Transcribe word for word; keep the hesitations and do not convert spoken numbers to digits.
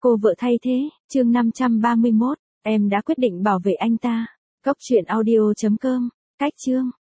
Cô vợ thay thế, chương năm trăm ba mươi mốt, em đã quyết định bảo vệ anh ta. Cốc truyện audio chấm com, cách chương.